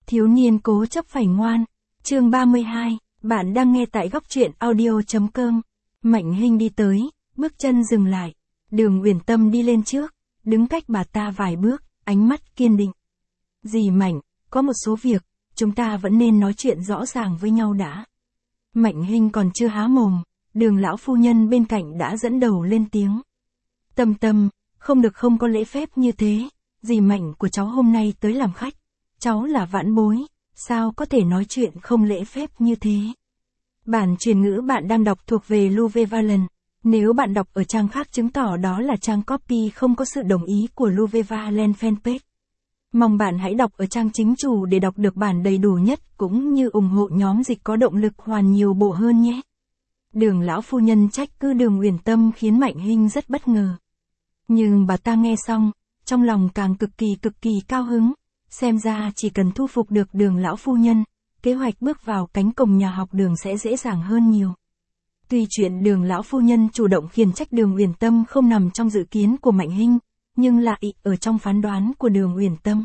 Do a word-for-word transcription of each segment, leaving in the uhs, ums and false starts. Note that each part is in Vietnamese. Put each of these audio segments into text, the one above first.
Thiếu niên cố chấp phải ngoan. Chương ba mươi hai, bạn đang nghe tại góc truyện audio.com. Mạnh Hinh đi tới, bước chân dừng lại. Đường Uyển Tâm đi lên trước, đứng cách bà ta vài bước, ánh mắt kiên định. Dì Mạnh, có một số việc, chúng ta vẫn nên nói chuyện rõ ràng với nhau đã. Mạnh Hinh còn chưa há mồm, Đường lão phu nhân bên cạnh đã dẫn đầu lên tiếng. Tâm Tâm, không được không có lễ phép như thế, dì Mạnh của cháu hôm nay tới làm khách, cháu là vãn bối, sao có thể nói chuyện không lễ phép như thế. Bản truyền ngữ bạn đang đọc thuộc về Luvevalent, nếu bạn đọc ở trang khác chứng tỏ đó là trang copy không có sự đồng ý của Luvevalent fanpage. Mong bạn hãy đọc ở trang chính chủ để đọc được bản đầy đủ nhất cũng như ủng hộ nhóm dịch có động lực hoàn nhiều bộ hơn nhé. Đường lão phu nhân trách cứ Đường Uyển Tâm khiến Mạnh Hinh rất bất ngờ. Nhưng bà ta nghe xong, trong lòng càng cực kỳ cực kỳ cao hứng, xem ra chỉ cần thu phục được Đường lão phu nhân, kế hoạch bước vào cánh cổng nhà học Đường sẽ dễ dàng hơn nhiều. Tuy chuyện Đường lão phu nhân chủ động khiển trách Đường Uyển Tâm không nằm trong dự kiến của Mạnh Hinh, nhưng lại ở trong phán đoán của Đường Uyển Tâm.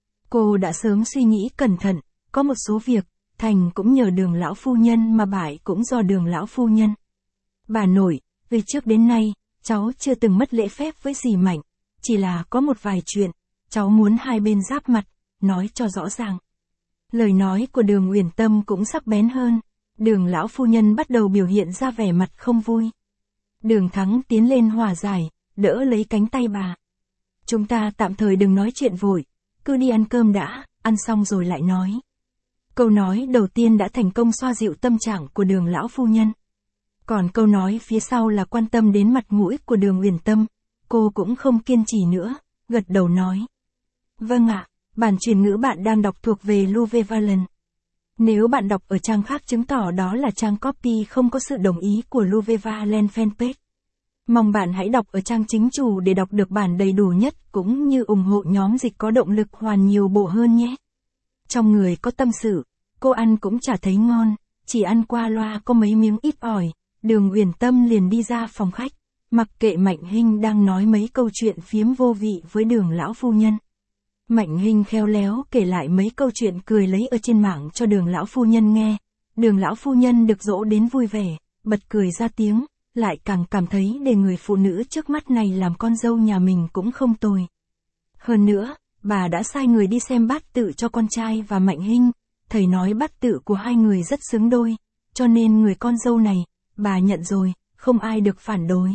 Cô đã sớm suy nghĩ cẩn thận, có một số việc, thành cũng nhờ Đường lão phu nhân mà bại cũng do Đường lão phu nhân. Bà nội, từ trước đến nay, cháu chưa từng mất lễ phép với dì Mạnh, chỉ là có một vài chuyện, cháu muốn hai bên giáp mặt, nói cho rõ ràng. Lời nói của Đường Uyển Tâm cũng sắc bén hơn, Đường lão phu nhân bắt đầu biểu hiện ra vẻ mặt không vui. Đường Thắng tiến lên hòa giải, đỡ lấy cánh tay bà. Chúng ta tạm thời đừng nói chuyện vội, cứ đi ăn cơm đã, ăn xong rồi lại nói. Câu nói đầu tiên đã thành công xoa dịu tâm trạng của Đường lão phu nhân. Còn câu nói phía sau là quan tâm đến mặt mũi của Đường Uyển Tâm, cô cũng không kiên trì nữa, gật đầu nói. Vâng ạ, bản truyền ngữ bạn đang đọc thuộc về Luvevalent. Nếu bạn đọc ở trang khác chứng tỏ đó là trang copy không có sự đồng ý của Luvevalent fanpage. Mong bạn hãy đọc ở trang chính chủ để đọc được bản đầy đủ nhất cũng như ủng hộ nhóm dịch có động lực hoàn nhiều bộ hơn nhé. Trong người có tâm sự, cô ăn cũng chả thấy ngon, chỉ ăn qua loa có mấy miếng ít ỏi, Đường Uyển Tâm liền đi ra phòng khách, mặc kệ Mạnh Hinh đang nói mấy câu chuyện phiếm vô vị với Đường lão phu nhân. Mạnh Hinh khéo léo kể lại mấy câu chuyện cười lấy ở trên mạng cho Đường lão phu nhân nghe, Đường lão phu nhân được dỗ đến vui vẻ, bật cười ra tiếng, lại càng cảm thấy để người phụ nữ trước mắt này làm con dâu nhà mình cũng không tồi. Hơn nữa, bà đã sai người đi xem bát tự cho con trai và Mạnh Hinh, thầy nói bát tự của hai người rất xứng đôi, cho nên người con dâu này, bà nhận rồi, không ai được phản đối.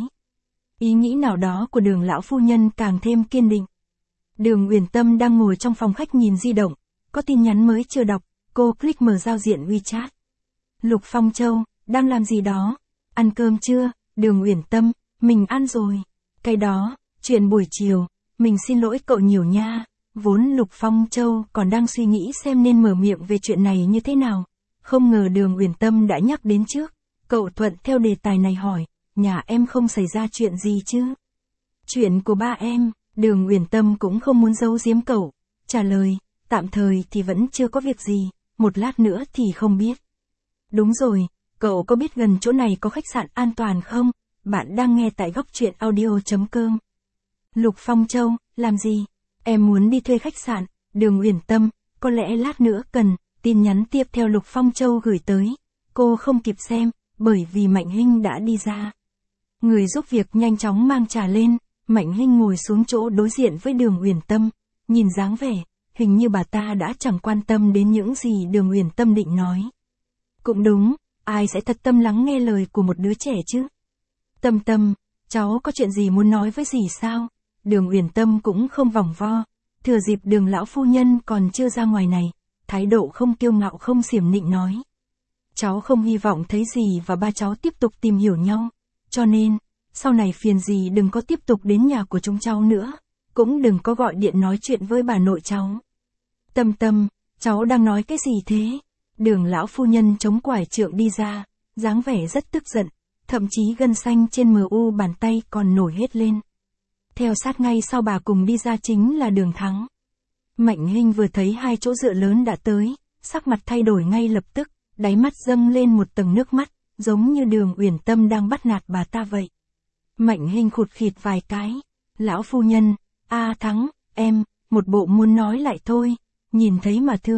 Ý nghĩ nào đó của Đường lão phu nhân càng thêm kiên định. Đường Uyển Tâm đang ngồi trong phòng khách nhìn di động, có tin nhắn mới chưa đọc, cô click mở giao diện WeChat. Lục Phong Châu, đang làm gì đó? Ăn cơm chưa? Đường Uyển Tâm, mình ăn rồi. Cái đó, chuyện buổi chiều, mình xin lỗi cậu nhiều nha. Vốn Lục Phong Châu còn đang suy nghĩ xem nên mở miệng về chuyện này như thế nào. Không ngờ Đường Uyển Tâm đã nhắc đến trước. Cậu thuận theo đề tài này hỏi, nhà em không xảy ra chuyện gì chứ? Chuyện của ba em, Đường Uyển Tâm cũng không muốn giấu giếm cậu. Trả lời, tạm thời thì vẫn chưa có việc gì, một lát nữa thì không biết. Đúng rồi, cậu có biết gần chỗ này có khách sạn an toàn không? Bạn đang nghe tại góc truyện audio.com. Lục Phong Châu, làm gì? Em muốn đi thuê khách sạn. Đường Uyển Tâm, có lẽ lát nữa cần. Tin nhắn tiếp theo Lục Phong Châu gửi tới. Cô không kịp xem, bởi vì Mạnh Hinh đã đi ra. Người giúp việc nhanh chóng mang trà lên. Mạnh Hinh ngồi xuống chỗ đối diện với Đường Uyển Tâm. Nhìn dáng vẻ, hình như bà ta đã chẳng quan tâm đến những gì Đường Uyển Tâm định nói. Cũng đúng, ai sẽ thật tâm lắng nghe lời của một đứa trẻ chứ? Tâm Tâm, cháu có chuyện gì muốn nói với dì sao? Đường Uyển Tâm cũng không vòng vo, thừa dịp Đường lão phu nhân còn chưa ra ngoài này, thái độ không kiêu ngạo không xiểm nịnh nói. Cháu không hy vọng thấy dì và ba cháu tiếp tục tìm hiểu nhau, cho nên, sau này phiền dì đừng có tiếp tục đến nhà của chúng cháu nữa, cũng đừng có gọi điện nói chuyện với bà nội cháu. Tâm Tâm, cháu đang nói cái gì thế? Đường lão phu nhân chống quải trượng đi ra, dáng vẻ rất tức giận, thậm chí gân xanh trên mờ u bàn tay còn nổi hết lên. Theo sát ngay sau bà cùng đi ra chính là Đường Thắng. Mạnh Hinh vừa thấy hai chỗ dựa lớn đã tới, sắc mặt thay đổi ngay lập tức, đáy mắt dâng lên một tầng nước mắt, giống như Đường Uyển Tâm đang bắt nạt bà ta vậy. Mạnh Hinh khụt khịt vài cái, lão phu nhân, a Thắng, em, một bộ muốn nói lại thôi, nhìn thấy mà thương.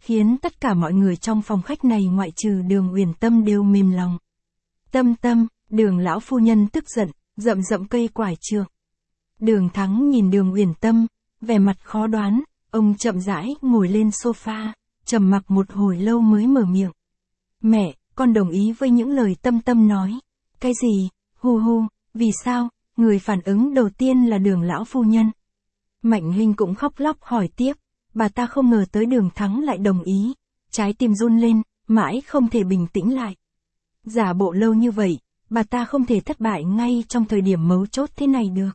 khiến tất cả mọi người trong phòng khách này ngoại trừ Đường Uyển Tâm đều mềm lòng. Tâm Tâm, Đường lão phu nhân tức giận, rậm rậm cây quải trượng. Đường Thắng nhìn Đường Uyển Tâm, vẻ mặt khó đoán, ông chậm rãi ngồi lên sofa, trầm mặc một hồi lâu mới mở miệng. Mẹ, con đồng ý với những lời Tâm Tâm nói. Cái gì? Hu hu, vì sao? Người phản ứng đầu tiên là Đường lão phu nhân. Mạnh Hinh cũng khóc lóc hỏi tiếp, bà ta không ngờ tới Đường Thắng lại đồng ý, trái tim run lên, mãi không thể bình tĩnh lại. Giả bộ lâu như vậy, bà ta không thể thất bại ngay trong thời điểm mấu chốt thế này được.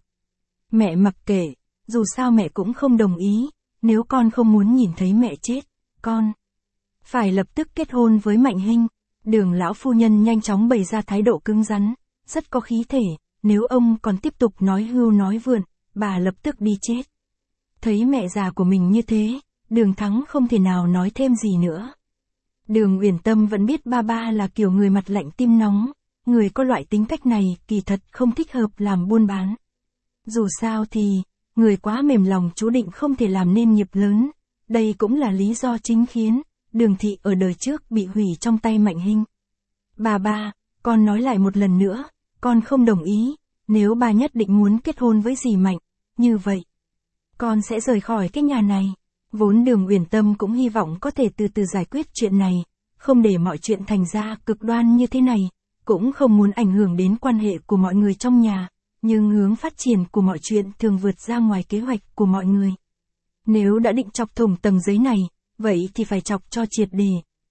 Mẹ mặc kệ, dù sao mẹ cũng không đồng ý, nếu con không muốn nhìn thấy mẹ chết, con phải lập tức kết hôn với Mạnh Hinh. Đường lão phu nhân nhanh chóng bày ra thái độ cứng rắn, rất có khí thể, nếu ông còn tiếp tục nói hưu nói vượn, bà lập tức đi chết. Thấy mẹ già của mình như thế, Đường Thắng không thể nào nói thêm gì nữa. Đường Uyển Tâm vẫn biết ba ba là kiểu người mặt lạnh tim nóng, người có loại tính cách này kỳ thật không thích hợp làm buôn bán. Dù sao thì, người quá mềm lòng chú định không thể làm nên nghiệp lớn, đây cũng là lý do chính khiến Đường thị ở đời trước bị hủy trong tay Mạnh Hinh. Bà ba, con nói lại một lần nữa, con không đồng ý, nếu bà nhất định muốn kết hôn với dì Mạnh, như vậy, con sẽ rời khỏi cái nhà này. Vốn Đường Uyển Tâm cũng hy vọng có thể từ từ giải quyết chuyện này, không để mọi chuyện thành ra cực đoan như thế này, cũng không muốn ảnh hưởng đến quan hệ của mọi người trong nhà, nhưng hướng phát triển của mọi chuyện thường vượt ra ngoài kế hoạch của mọi người. Nếu đã định chọc thủng tầng giấy này, vậy thì phải chọc cho triệt để.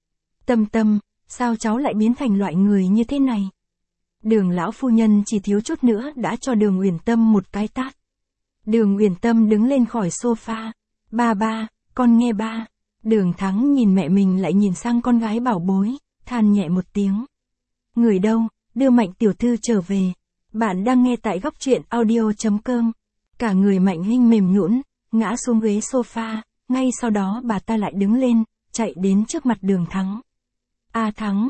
Tâm Tâm, sao cháu lại biến thành loại người như thế này? Đường lão phu nhân chỉ thiếu chút nữa đã cho Đường Uyển Tâm một cái tát. Đường Uyển Tâm đứng lên khỏi sofa. Ba ba, con nghe ba. Đường Thắng nhìn mẹ mình lại nhìn sang con gái bảo bối, than nhẹ một tiếng. Người đâu, đưa Mạnh tiểu thư trở về. Bạn đang nghe tại góc truyện audio chấm com. Cả người Mạnh Hinh mềm nhũn, ngã xuống ghế sofa, ngay sau đó bà ta lại đứng lên, chạy đến trước mặt Đường Thắng. A Thắng,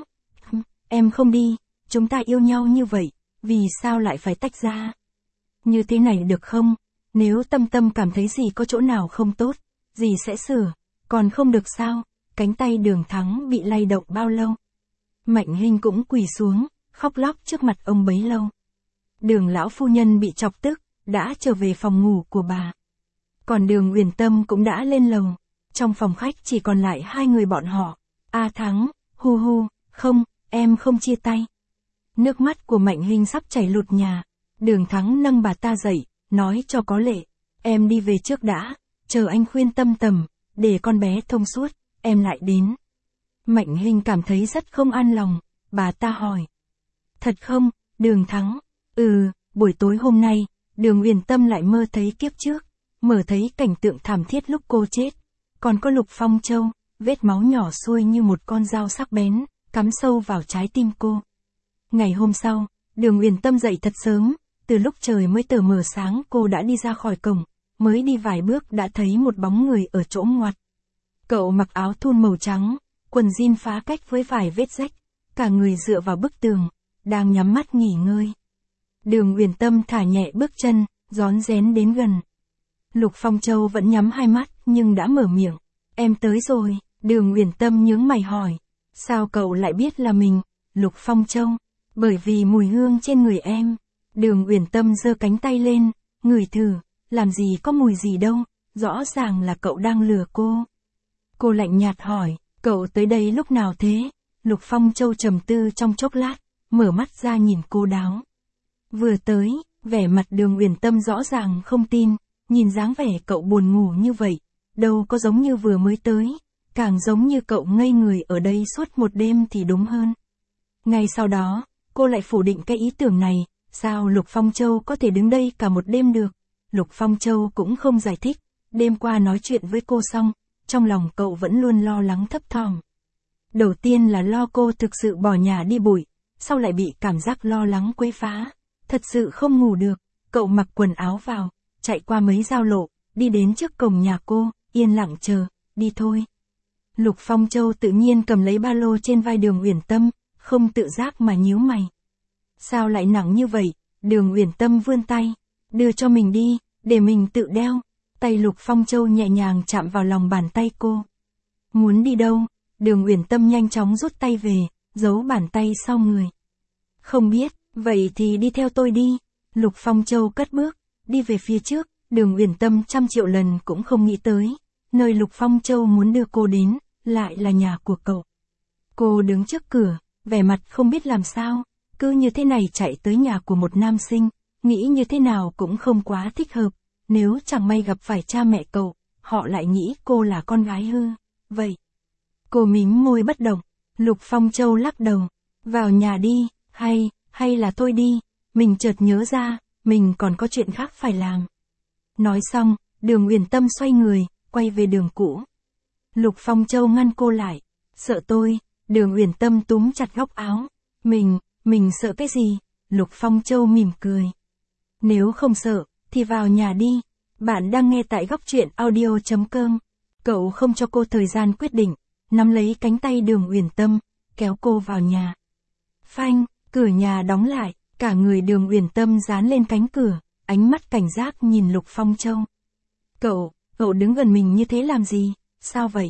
em không đi, chúng ta yêu nhau như vậy, vì sao lại phải tách ra? Như thế này được không? Nếu Tâm Tâm cảm thấy gì có chỗ nào không tốt, dì sẽ sửa, còn không được sao? Cánh tay Đường Thắng bị lay động bao lâu? Mạnh Hinh cũng quỳ xuống, khóc lóc trước mặt ông bấy lâu. Đường lão phu nhân bị chọc tức, đã trở về phòng ngủ của bà. Còn Đường Uyển Tâm cũng đã lên lầu, trong phòng khách chỉ còn lại hai người bọn họ. A Thắng, hu hu, không, em không chia tay. Nước mắt của Mạnh Hinh sắp chảy lụt nhà. Đường Thắng nâng bà ta dậy, nói cho có lệ, em đi về trước đã, chờ anh khuyên Tâm Tầm, để con bé thông suốt, em lại đến. Mạnh Hinh cảm thấy rất không an lòng, bà ta hỏi. Thật không, Đường Thắng? Ừ, buổi tối hôm nay, Đường Uyển Tâm lại mơ thấy kiếp trước, mở thấy cảnh tượng thảm thiết lúc cô chết, còn có Lục Phong Châu, vết máu nhỏ xuôi như một con dao sắc bén, cắm sâu vào trái tim cô. Ngày hôm sau, Đường Uyển Tâm dậy thật sớm, từ lúc trời mới tờ mờ sáng cô đã đi ra khỏi cổng, mới đi vài bước đã thấy một bóng người ở chỗ ngoặt. Cậu mặc áo thun màu trắng, quần jean phá cách với vài vết rách, cả người dựa vào bức tường, đang nhắm mắt nghỉ ngơi. Đường Uyển Tâm thả nhẹ bước chân, rón rén đến gần. Lục Phong Châu vẫn nhắm hai mắt nhưng đã mở miệng. Em tới rồi, Đường Uyển Tâm nhướng mày hỏi. Sao cậu lại biết là mình, Lục Phong Châu? Bởi vì mùi hương trên người em. Đường Uyển Tâm giơ cánh tay lên, ngửi thử, làm gì có mùi gì đâu, rõ ràng là cậu đang lừa cô. Cô lạnh nhạt hỏi, cậu tới đây lúc nào thế? Lục Phong Châu trầm tư trong chốc lát, mở mắt ra nhìn cô đáo. Vừa tới, vẻ mặt Đường Uyển Tâm rõ ràng không tin, nhìn dáng vẻ cậu buồn ngủ như vậy, đâu có giống như vừa mới tới, càng giống như cậu ngây người ở đây suốt một đêm thì đúng hơn. Ngay sau đó, cô lại phủ định cái ý tưởng này, sao Lục Phong Châu có thể đứng đây cả một đêm được? Lục Phong Châu cũng không giải thích, đêm qua nói chuyện với cô xong, trong lòng cậu vẫn luôn lo lắng thấp thỏm. Đầu tiên là lo cô thực sự bỏ nhà đi bụi, sau lại bị cảm giác lo lắng quấy phá, thật sự không ngủ được, cậu mặc quần áo vào, chạy qua mấy giao lộ, đi đến trước cổng nhà cô, yên lặng chờ, đi thôi. Lục Phong Châu tự nhiên cầm lấy ba lô trên vai Đường Uyển Tâm, không tự giác mà nhíu mày. Sao lại nặng như vậy? Đường Uyển Tâm vươn tay, đưa cho mình đi, để mình tự đeo. Tay Lục Phong Châu nhẹ nhàng chạm vào lòng bàn tay cô. Muốn đi đâu? Đường Uyển Tâm nhanh chóng rút tay về, giấu bàn tay sau người. Không biết, vậy thì đi theo tôi đi. Lục Phong Châu cất bước, đi về phía trước, Đường Uyển Tâm trăm triệu lần cũng không nghĩ tới. Nơi Lục Phong Châu muốn đưa cô đến, lại là nhà của cậu. Cô đứng trước cửa, vẻ mặt không biết làm sao, cứ như thế này chạy tới nhà của một nam sinh, nghĩ như thế nào cũng không quá thích hợp. Nếu chẳng may gặp phải cha mẹ cậu, họ lại nghĩ cô là con gái hư. Vậy, cô mím môi bất động. Lục Phong Châu lắc đầu. Vào nhà đi, hay, hay là thôi đi. Mình chợt nhớ ra, mình còn có chuyện khác phải làm. Nói xong, Đường Uyển Tâm xoay người, quay về đường cũ. Lục Phong Châu ngăn cô lại. Sợ tôi? Đường Uyển Tâm túm chặt góc áo. Mình, mình sợ cái gì? Lục Phong Châu mỉm cười. Nếu không sợ, thì vào nhà đi. Bạn đang nghe tại góc truyện audio chấm com. Cậu không cho cô thời gian quyết định, nắm lấy cánh tay Đường Uyển Tâm, kéo cô vào nhà. Phanh, cửa nhà đóng lại, cả người Đường Uyển Tâm dán lên cánh cửa, ánh mắt cảnh giác nhìn Lục Phong Châu. Cậu, cậu đứng gần mình như thế làm gì? Sao vậy?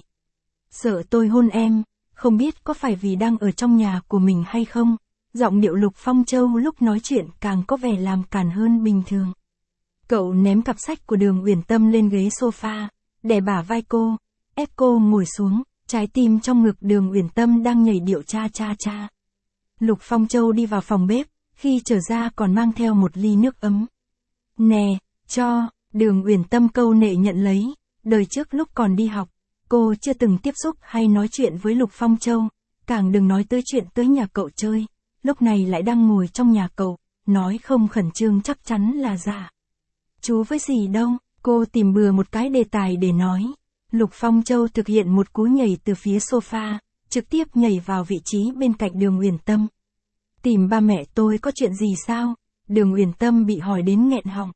Sợ tôi hôn em, không biết có phải vì đang ở trong nhà của mình hay không? Giọng điệu Lục Phong Châu lúc nói chuyện càng có vẻ làm càn hơn bình thường. Cậu ném cặp sách của Đường Uyển Tâm lên ghế sofa, đè bả vai cô, ép cô ngồi xuống, trái tim trong ngực Đường Uyển Tâm đang nhảy điệu cha cha cha. Lục Phong Châu đi vào phòng bếp, khi trở ra còn mang theo một ly nước ấm. Nè, cho, Đường Uyển Tâm câu nệ nhận lấy, đời trước lúc còn đi học, cô chưa từng tiếp xúc hay nói chuyện với Lục Phong Châu, càng đừng nói tới chuyện tới nhà cậu chơi, lúc này lại đang ngồi trong nhà cậu, nói không khẩn trương chắc chắn là giả. Chú với gì đâu, cô tìm bừa một cái đề tài để nói. Lục Phong Châu thực hiện một cú nhảy từ phía sofa, trực tiếp nhảy vào vị trí bên cạnh Đường Uyển Tâm. Tìm ba mẹ tôi có chuyện gì sao? Đường Uyển Tâm bị hỏi đến nghẹn họng.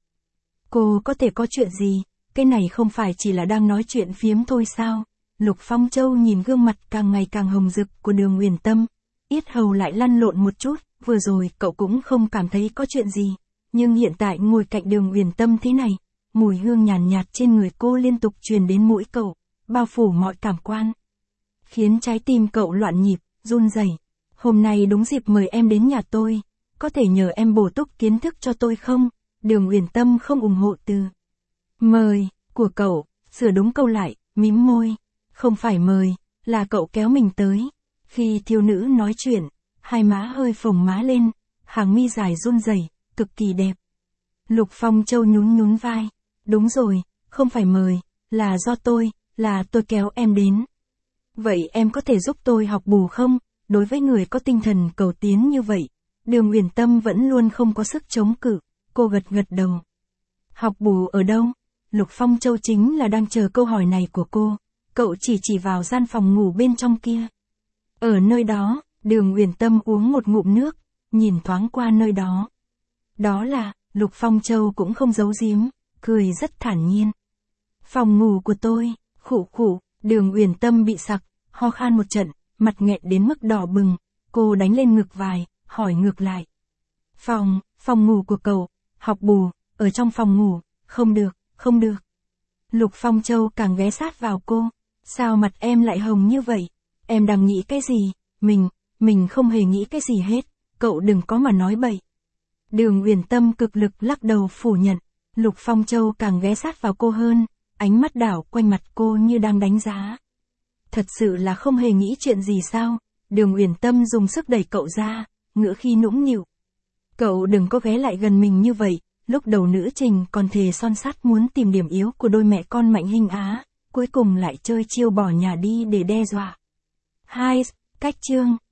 Cô có thể có chuyện gì? Cái này không phải chỉ là đang nói chuyện phiếm thôi sao? Lục Phong Châu nhìn gương mặt càng ngày càng hồng rực của Đường Uyển Tâm, yết hầu lại lăn lộn một chút, vừa rồi cậu cũng không cảm thấy có chuyện gì, nhưng hiện tại ngồi cạnh Đường Uyển Tâm thế này, mùi hương nhàn nhạt, nhạt trên người cô liên tục truyền đến mũi cậu, bao phủ mọi cảm quan, khiến trái tim cậu loạn nhịp, run rẩy. Hôm nay đúng dịp mời em đến nhà tôi, có thể nhờ em bổ túc kiến thức cho tôi không? Đường Uyển Tâm không ủng hộ từ mời của cậu, sửa đúng câu lại, mím môi. Không phải mời, là cậu kéo mình tới. Khi thiếu nữ nói chuyện, hai má hơi phồng má lên, hàng mi dài run rẩy, cực kỳ đẹp. Lục Phong Châu nhún nhún vai. Đúng rồi, không phải mời, là do tôi, là tôi kéo em đến. Vậy em có thể giúp tôi học bù không? Đối với người có tinh thần cầu tiến như vậy, Đường Uyển Tâm vẫn luôn không có sức chống cự, cô gật gật đầu. Học bù ở đâu? Lục Phong Châu chính là đang chờ câu hỏi này của cô, cậu chỉ chỉ vào gian phòng ngủ bên trong kia. Ở nơi đó, Đường Uyển Tâm uống một ngụm nước, nhìn thoáng qua nơi đó. Đó là, Lục Phong Châu cũng không giấu giếm, cười rất thản nhiên. Phòng ngủ của tôi, khụ khụ, Đường Uyển Tâm bị sặc, ho khan một trận, mặt nghẹn đến mức đỏ bừng, cô đánh lên ngực vài, hỏi ngược lại. Phòng, phòng ngủ của cậu, học bù, ở trong phòng ngủ, không được, không được. Lục Phong Châu càng ghé sát vào cô, sao mặt em lại hồng như vậy, em đang nghĩ cái gì, mình, mình không hề nghĩ cái gì hết, cậu đừng có mà nói bậy. Đường Uyển Tâm cực lực lắc đầu phủ nhận, Lục Phong Châu càng ghé sát vào cô hơn, ánh mắt đảo quanh mặt cô như đang đánh giá. Thật sự là không hề nghĩ chuyện gì sao? Đường Uyển Tâm dùng sức đẩy cậu ra, ngữ khi nũng nịu. Cậu đừng có ghé lại gần mình như vậy, lúc đầu nữ trình còn thề son sắt muốn tìm điểm yếu của đôi mẹ con Mạnh Hinh Á, cuối cùng lại chơi chiêu bỏ nhà đi để đe dọa. Hai, cách chương.